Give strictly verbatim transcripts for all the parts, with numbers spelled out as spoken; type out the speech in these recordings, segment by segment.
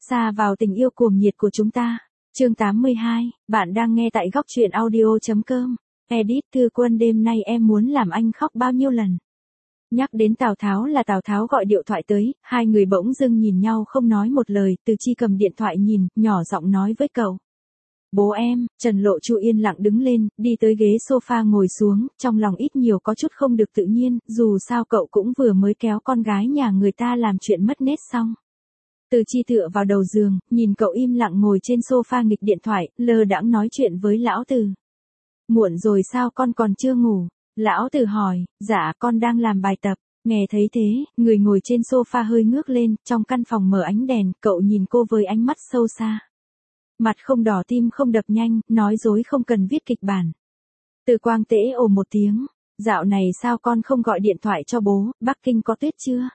Xa vào tình yêu cuồng nhiệt của chúng ta. Chương tám mươi hai, bạn đang nghe tại góc truyện audio chấm com. Edit Thư Quân, đêm nay em muốn làm anh khóc bao nhiêu lần. Nhắc đến Tào Tháo là Tào Tháo gọi điện thoại tới, hai người bỗng dưng nhìn nhau không nói một lời, Từ Chi cầm điện thoại nhìn, nhỏ giọng nói với cậu. Bố em. Trần Lộ Chu yên lặng đứng lên, đi tới ghế sofa ngồi xuống, trong lòng ít nhiều có chút không được tự nhiên, dù sao cậu cũng vừa mới kéo con gái nhà người ta làm chuyện mất nết xong. Từ Chi tựa vào đầu giường, nhìn cậu im lặng ngồi trên sofa nghịch điện thoại, lơ đãng nói chuyện với lão Từ. Muộn rồi sao con còn chưa ngủ? Lão Từ hỏi. Dạ con đang làm bài tập. Nghe thấy thế, người ngồi trên sofa hơi ngước lên, trong căn phòng mở ánh đèn, cậu nhìn cô với ánh mắt sâu xa. Mặt không đỏ tim không đập nhanh, nói dối không cần viết kịch bản. Từ Quang tễ ồ một tiếng. Dạo này sao con không gọi điện thoại cho bố, Bắc Kinh có tuyết chưa?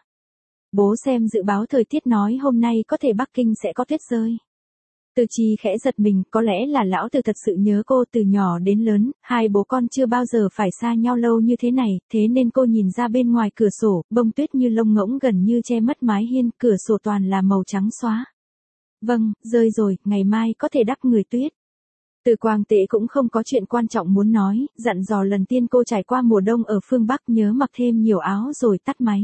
Bố xem dự báo thời tiết nói hôm nay có thể Bắc Kinh sẽ có tuyết rơi. Từ Chi khẽ giật mình, có lẽ là lão Từ thật sự nhớ cô từ nhỏ đến lớn, hai bố con chưa bao giờ phải xa nhau lâu như thế này, thế nên cô nhìn ra bên ngoài cửa sổ, bông tuyết như lông ngỗng gần như che mất mái hiên, cửa sổ toàn là màu trắng xóa. Vâng, rơi rồi, ngày mai có thể đắp người tuyết. Từ Quang Tễ cũng không có chuyện quan trọng muốn nói, dặn dò lần tiên cô trải qua mùa đông ở phương Bắc nhớ mặc thêm nhiều áo rồi tắt máy.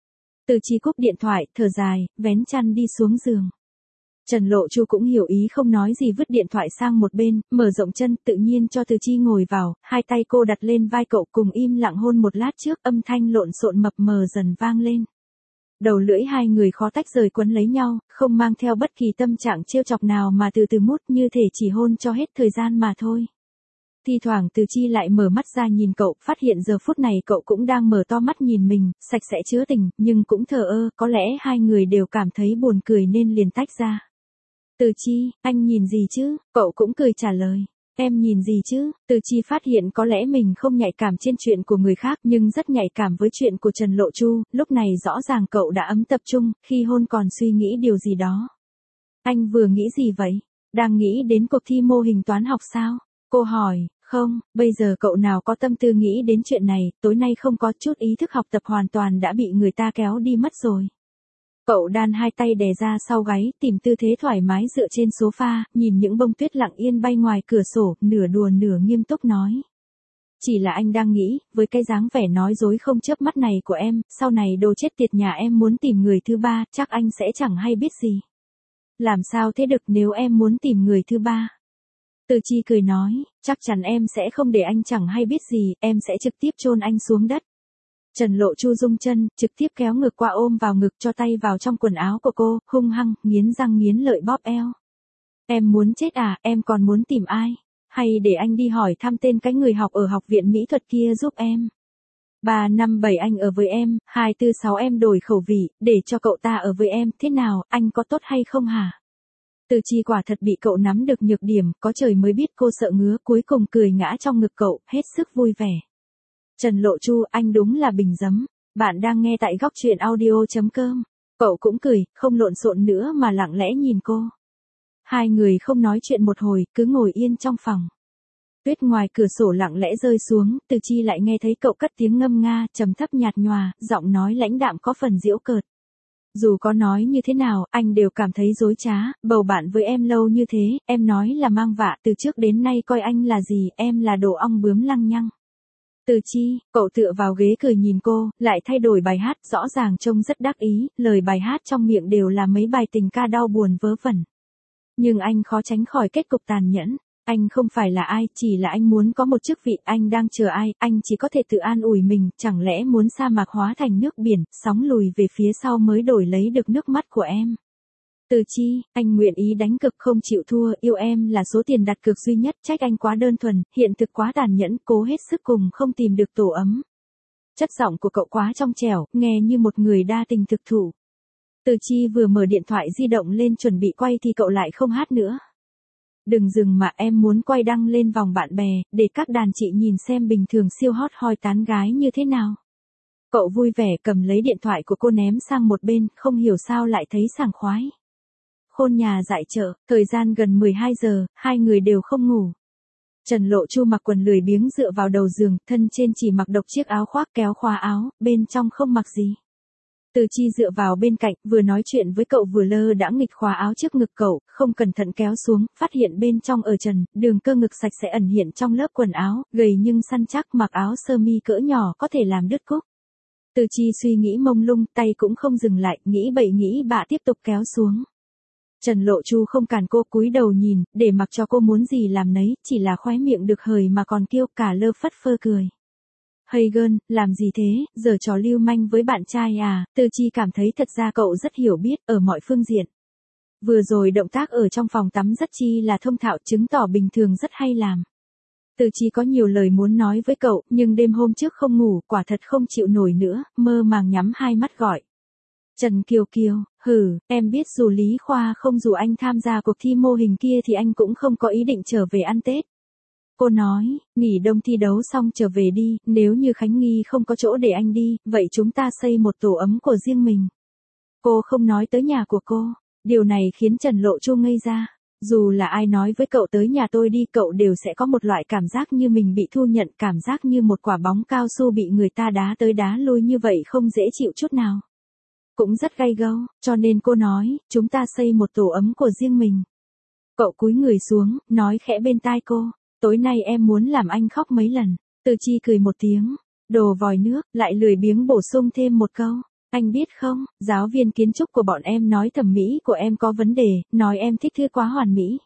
Từ Chi cúp điện thoại, thở dài, vén chăn đi xuống giường. Trần Lộ Chu cũng hiểu ý không nói gì vứt điện thoại sang một bên, mở rộng chân tự nhiên cho Từ Chi ngồi vào, hai tay cô đặt lên vai cậu cùng im lặng hôn một lát trước, âm thanh lộn xộn mập mờ dần vang lên. Đầu lưỡi hai người khó tách rời quấn lấy nhau, không mang theo bất kỳ tâm trạng trêu chọc nào mà từ từ mút như thể chỉ hôn cho hết thời gian mà thôi. Thi thoảng Từ Chi lại mở mắt ra nhìn cậu, phát hiện giờ phút này cậu cũng đang mở to mắt nhìn mình, sạch sẽ chứa tình, nhưng cũng thờ ơ, có lẽ hai người đều cảm thấy buồn cười nên liền tách ra. Từ Chi, anh nhìn gì chứ? Cậu cũng cười trả lời. Em nhìn gì chứ? Từ Chi phát hiện có lẽ mình không nhạy cảm trên chuyện của người khác nhưng rất nhạy cảm với chuyện của Trần Lộ Chu, lúc này rõ ràng cậu đã ấm tập trung, khi hôn còn suy nghĩ điều gì đó. Anh vừa nghĩ gì vậy? Đang nghĩ đến cuộc thi mô hình toán học sao? Cô hỏi. Không, bây giờ cậu nào có tâm tư nghĩ đến chuyện này, tối nay không có chút ý thức học tập hoàn toàn đã bị người ta kéo đi mất rồi. Cậu đan hai tay đè ra sau gáy, tìm tư thế thoải mái dựa trên sofa, nhìn những bông tuyết lặng yên bay ngoài cửa sổ, nửa đùa nửa nghiêm túc nói. Chỉ là anh đang nghĩ, với cái dáng vẻ nói dối không chớp mắt này của em, sau này đồ chết tiệt nhà em muốn tìm người thứ ba, chắc anh sẽ chẳng hay biết gì. Làm sao thế được nếu em muốn tìm người thứ ba? Từ Chi cười nói, chắc chắn em sẽ không để anh chẳng hay biết gì, em sẽ trực tiếp chôn anh xuống đất. Trần Lộ Chu rung chân, trực tiếp kéo ngực qua ôm vào ngực cho tay vào trong quần áo của cô, hung hăng, nghiến răng nghiến lợi bóp eo. Em muốn chết à, em còn muốn tìm ai? Hay để anh đi hỏi thăm tên cái người học ở học viện mỹ thuật kia giúp em. ba năm bảy anh ở với em, hai tư sáu em đổi khẩu vị, để cho cậu ta ở với em, thế nào, anh có tốt hay không hả? Từ Chi quả thật bị cậu nắm được nhược điểm, có trời mới biết cô sợ ngứa, cuối cùng cười ngã trong ngực cậu, hết sức vui vẻ. Trần Lộ Chu, anh đúng là bình giấm. Bạn đang nghe tại góc truyện audio chấm com. Cậu cũng cười, không lộn xộn nữa mà lặng lẽ nhìn cô. Hai người không nói chuyện một hồi, cứ ngồi yên trong phòng. Tuyết ngoài cửa sổ lặng lẽ rơi xuống, Từ Chi lại nghe thấy cậu cất tiếng ngâm nga, trầm thấp nhạt nhòa, giọng nói lãnh đạm có phần giễu cợt. Dù có nói như thế nào, anh đều cảm thấy dối trá, bầu bạn với em lâu như thế, em nói là mang vạ, từ trước đến nay coi anh là gì, em là đồ ong bướm lăng nhăng. Từ Chi, cậu tựa vào ghế cười nhìn cô, lại thay đổi bài hát, rõ ràng trông rất đắc ý, lời bài hát trong miệng đều là mấy bài tình ca đau buồn vớ vẩn. Nhưng anh khó tránh khỏi kết cục tàn nhẫn. Anh không phải là ai, chỉ là anh muốn có một chức vị, anh đang chờ ai, anh chỉ có thể tự an ủi mình, chẳng lẽ muốn sa mạc hóa thành nước biển, sóng lùi về phía sau mới đổi lấy được nước mắt của em. Từ Chi, anh nguyện ý đánh cực không chịu thua, yêu em là số tiền đặt cược duy nhất, trách anh quá đơn thuần, hiện thực quá tàn nhẫn, cố hết sức cùng không tìm được tổ ấm. Chất giọng của cậu quá trong trẻo, nghe như một người đa tình thực thụ. Từ Chi vừa mở điện thoại di động lên chuẩn bị quay thì cậu lại không hát nữa. Đừng dừng mà, em muốn quay đăng lên vòng bạn bè, để các đàn chị nhìn xem bình thường siêu hot hoi tán gái như thế nào. Cậu vui vẻ cầm lấy điện thoại của cô ném sang một bên, không hiểu sao lại thấy sảng khoái. Khôn nhà dại chợ, thời gian gần mười hai giờ, hai người đều không ngủ. Trần Lộ Chu mặc quần lười biếng dựa vào đầu giường, thân trên chỉ mặc độc chiếc áo khoác kéo khóa áo, bên trong không mặc gì. Từ Chi dựa vào bên cạnh, vừa nói chuyện với cậu vừa lơ đãng nghịch khóa áo trước ngực cậu, không cẩn thận kéo xuống, phát hiện bên trong ở trần, đường cơ ngực sạch sẽ ẩn hiện trong lớp quần áo, gầy nhưng săn chắc, mặc áo sơ mi cỡ nhỏ có thể làm đứt cúc. Từ Chi suy nghĩ mông lung, tay cũng không dừng lại, nghĩ bậy nghĩ bạ tiếp tục kéo xuống. Trần Lộ Chu không cản cô, cúi đầu nhìn, để mặc cho cô muốn gì làm nấy, chỉ là khóe miệng được hời mà còn kêu cả lơ phất phơ cười. Hey girl, làm gì thế, giờ trò lưu manh với bạn trai à? Từ Chi cảm thấy thật ra cậu rất hiểu biết, ở mọi phương diện. Vừa rồi động tác ở trong phòng tắm rất chi là thông thạo, chứng tỏ bình thường rất hay làm. Từ Chi có nhiều lời muốn nói với cậu, nhưng đêm hôm trước không ngủ, quả thật không chịu nổi nữa, mơ màng nhắm hai mắt gọi. Trần Kiều Kiều, hừ, em biết dù Lý Khoa không dù anh tham gia cuộc thi mô hình kia thì anh cũng không có ý định trở về ăn Tết. Cô nói, nghỉ đông thi đấu xong trở về đi, nếu như Khánh Nghi không có chỗ để anh đi, vậy chúng ta xây một tổ ấm của riêng mình. Cô không nói tới nhà của cô, điều này khiến Trần Lộ Chu ngây ra. Dù là ai nói với cậu tới nhà tôi đi, cậu đều sẽ có một loại cảm giác như mình bị thu nhận, cảm giác như một quả bóng cao su bị người ta đá tới đá lui như vậy, không dễ chịu chút nào. Cũng rất gay gâu, cho nên cô nói, chúng ta xây một tổ ấm của riêng mình. Cậu cúi người xuống, nói khẽ bên tai cô, tối nay em muốn làm anh khóc mấy lần. Từ Chi cười một tiếng, đồ vòi nước, lại lười biếng bổ sung thêm một câu. Anh biết không, giáo viên kiến trúc của bọn em nói thẩm mỹ của em có vấn đề, nói em thích thư quá hoàn mỹ.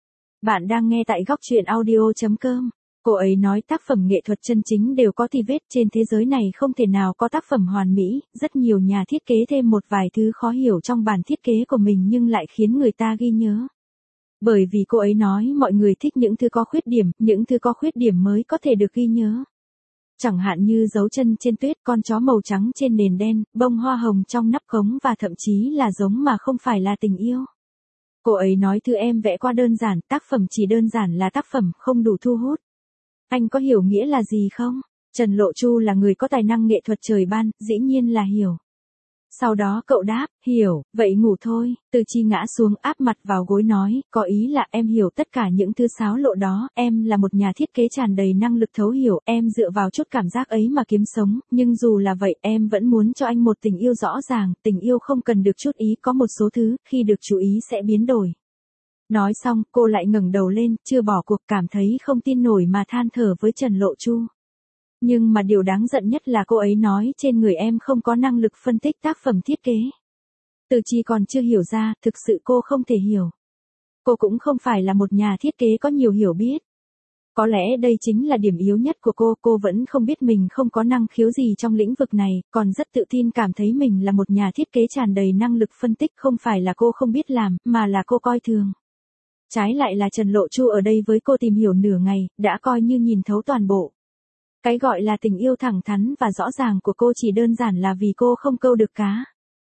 Bạn đang nghe tại góc truyện audio chấm com. Cô ấy nói tác phẩm nghệ thuật chân chính đều có tì vết, trên thế giới này không thể nào có tác phẩm hoàn mỹ, rất nhiều nhà thiết kế thêm một vài thứ khó hiểu trong bản thiết kế của mình nhưng lại khiến người ta ghi nhớ. Bởi vì cô ấy nói mọi người thích những thứ có khuyết điểm, những thứ có khuyết điểm mới có thể được ghi nhớ. Chẳng hạn như dấu chân trên tuyết, con chó màu trắng trên nền đen, bông hoa hồng trong nắp cống và thậm chí là giống mà không phải là tình yêu. Cô ấy nói thứ em vẽ qua đơn giản, tác phẩm chỉ đơn giản là tác phẩm, không đủ thu hút. Anh có hiểu nghĩa là gì không? Trần Lộ Chu là người có tài năng nghệ thuật trời ban, dĩ nhiên là hiểu. Sau đó cậu đáp, hiểu, vậy ngủ thôi. Từ Chi ngã xuống áp mặt vào gối nói, có ý là em hiểu tất cả những thứ xáo lộ đó, em là một nhà thiết kế tràn đầy năng lực thấu hiểu, em dựa vào chút cảm giác ấy mà kiếm sống, nhưng dù là vậy em vẫn muốn cho anh một tình yêu rõ ràng, tình yêu không cần được chút ý, có một số thứ, khi được chú ý sẽ biến đổi. Nói xong, cô lại ngẩng đầu lên, chưa bỏ cuộc, cảm thấy không tin nổi mà than thở với Trần Lộ Chu. Nhưng mà điều đáng giận nhất là cô ấy nói trên người em không có năng lực phân tích tác phẩm thiết kế. Từ Chi còn chưa hiểu ra, thực sự cô không thể hiểu. Cô cũng không phải là một nhà thiết kế có nhiều hiểu biết. Có lẽ đây chính là điểm yếu nhất của cô, cô vẫn không biết mình không có năng khiếu gì trong lĩnh vực này, còn rất tự tin cảm thấy mình là một nhà thiết kế tràn đầy năng lực phân tích, không phải là cô không biết làm, mà là cô coi thường. Trái lại là Trần Lộ Chu ở đây với cô tìm hiểu nửa ngày, đã coi như nhìn thấu toàn bộ. Cái gọi là tình yêu thẳng thắn và rõ ràng của cô chỉ đơn giản là vì cô không câu được cá.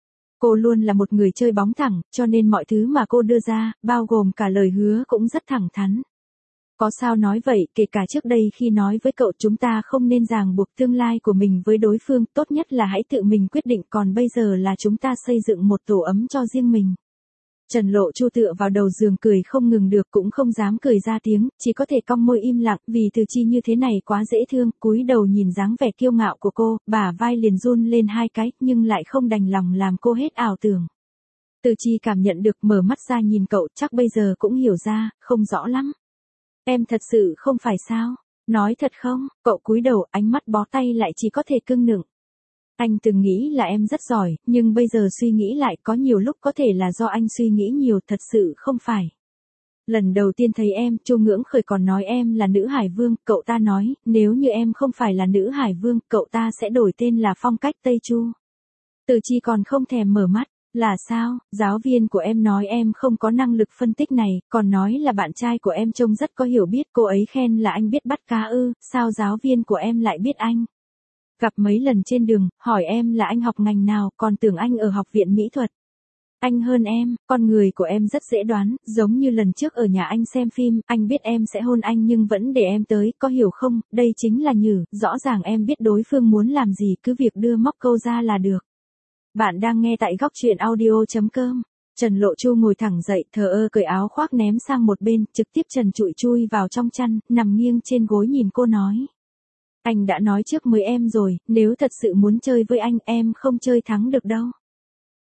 Cô luôn là một người chơi bóng thẳng, cho nên mọi thứ mà cô đưa ra, bao gồm cả lời hứa cũng rất thẳng thắn. Có sao nói vậy, kể cả trước đây khi nói với cậu chúng ta không nên ràng buộc tương lai của mình với đối phương, tốt nhất là hãy tự mình quyết định, còn bây giờ là chúng ta xây dựng một tổ ấm cho riêng mình. Trần Lộ Chu tựa vào đầu giường cười không ngừng được, cũng không dám cười ra tiếng, chỉ có thể cong môi im lặng, vì Từ Chi như thế này quá dễ thương, cúi đầu nhìn dáng vẻ kiêu ngạo của cô, bả vai liền run lên hai cái, nhưng lại không đành lòng làm cô hết ảo tưởng. Từ Chi cảm nhận được, mở mắt ra nhìn cậu, chắc bây giờ cũng hiểu ra, không rõ lắm. Em thật sự không phải sao? Nói thật không? Cậu cúi đầu, ánh mắt bó tay lại chỉ có thể cưng nựng. Anh từng nghĩ là em rất giỏi, nhưng bây giờ suy nghĩ lại có nhiều lúc có thể là do anh suy nghĩ nhiều, thật sự không phải. Lần đầu tiên thấy em, Chu Ngưỡng Khởi còn nói em là nữ hải vương, cậu ta nói, nếu như em không phải là nữ hải vương, cậu ta sẽ đổi tên là Phong Cách Tây Chu. Từ Chi còn không thèm mở mắt, là sao, giáo viên của em nói em không có năng lực phân tích này, còn nói là bạn trai của em trông rất có hiểu biết, cô ấy khen là anh biết bắt cá ư, sao giáo viên của em lại biết anh? Gặp mấy lần trên đường, hỏi em là anh học ngành nào, còn tưởng anh ở học viện mỹ thuật. Anh hơn em, con người của em rất dễ đoán, giống như lần trước ở nhà anh xem phim, anh biết em sẽ hôn anh nhưng vẫn để em tới, có hiểu không, đây chính là nhử, rõ ràng em biết đối phương muốn làm gì, cứ việc đưa móc câu ra là được. Bạn đang nghe tại góc truyện audio chấm com. Trần Lộ Chu ngồi thẳng dậy, thờ ơ cởi áo khoác ném sang một bên, trực tiếp trần trụi chui vào trong chăn, nằm nghiêng trên gối nhìn cô nói. Anh đã nói trước với em rồi, nếu thật sự muốn chơi với anh, em không chơi thắng được đâu.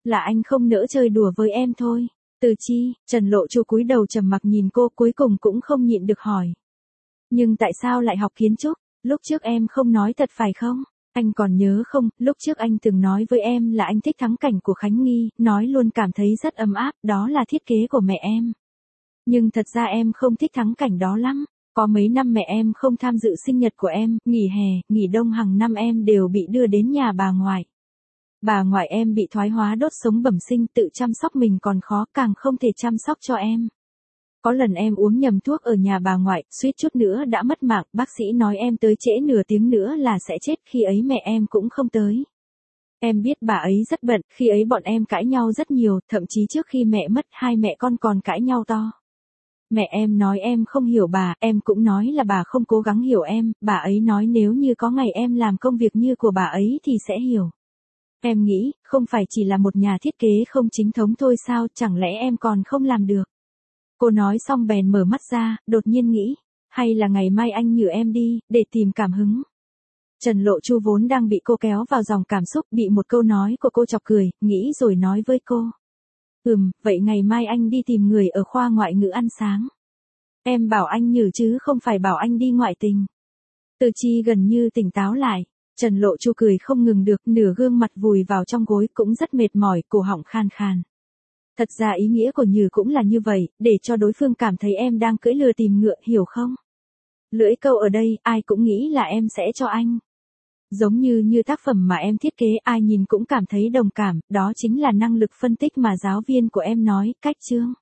Là anh không nỡ chơi đùa với em thôi. Từ Chi, Trần Lộ Chu cúi đầu trầm mặc nhìn cô, cuối cùng cũng không nhịn được hỏi. Nhưng tại sao lại học kiến trúc? Lúc trước em không nói thật phải không? Anh còn nhớ không, lúc trước anh từng nói với em là anh thích thắng cảnh của Khánh Nghi, nói luôn cảm thấy rất ấm áp, đó là thiết kế của mẹ em. Nhưng thật ra em không thích thắng cảnh đó lắm. Có mấy năm mẹ em không tham dự sinh nhật của em, nghỉ hè, nghỉ đông hàng năm em đều bị đưa đến nhà bà ngoại. Bà ngoại em bị thoái hóa đốt sống bẩm sinh, tự chăm sóc mình còn khó, càng không thể chăm sóc cho em. Có lần em uống nhầm thuốc ở nhà bà ngoại, suýt chút nữa đã mất mạng, bác sĩ nói em tới trễ nửa tiếng nữa là sẽ chết, khi ấy mẹ em cũng không tới. Em biết bà ấy rất bận, khi ấy bọn em cãi nhau rất nhiều, thậm chí trước khi mẹ mất hai mẹ con còn cãi nhau to. Mẹ em nói em không hiểu bà, em cũng nói là bà không cố gắng hiểu em, bà ấy nói nếu như có ngày em làm công việc như của bà ấy thì sẽ hiểu. Em nghĩ, không phải chỉ là một nhà thiết kế không chính thống thôi sao, chẳng lẽ em còn không làm được. Cô nói xong bèn mở mắt ra, đột nhiên nghĩ, hay là ngày mai anh nhờ em đi, để tìm cảm hứng. Trần Lộ Chu vốn đang bị cô kéo vào dòng cảm xúc, bị một câu nói của cô chọc cười, nghĩ rồi nói với cô. Ừm, vậy ngày mai anh đi tìm người ở khoa ngoại ngữ ăn sáng. Em bảo anh nhử chứ không phải bảo anh đi ngoại tình. Từ Chi gần như tỉnh táo lại, Trần Lộ Chu cười không ngừng được, nửa gương mặt vùi vào trong gối, cũng rất mệt mỏi, cổ họng khan khan. Thật ra ý nghĩa của nhử cũng là như vậy, để cho đối phương cảm thấy em đang cưỡi lừa tìm ngựa, hiểu không? Lưỡi câu ở đây, ai cũng nghĩ là em sẽ cho anh. Giống như như tác phẩm mà em thiết kế, ai nhìn cũng cảm thấy đồng cảm, đó chính là năng lực phân tích mà giáo viên của em nói, cách chương.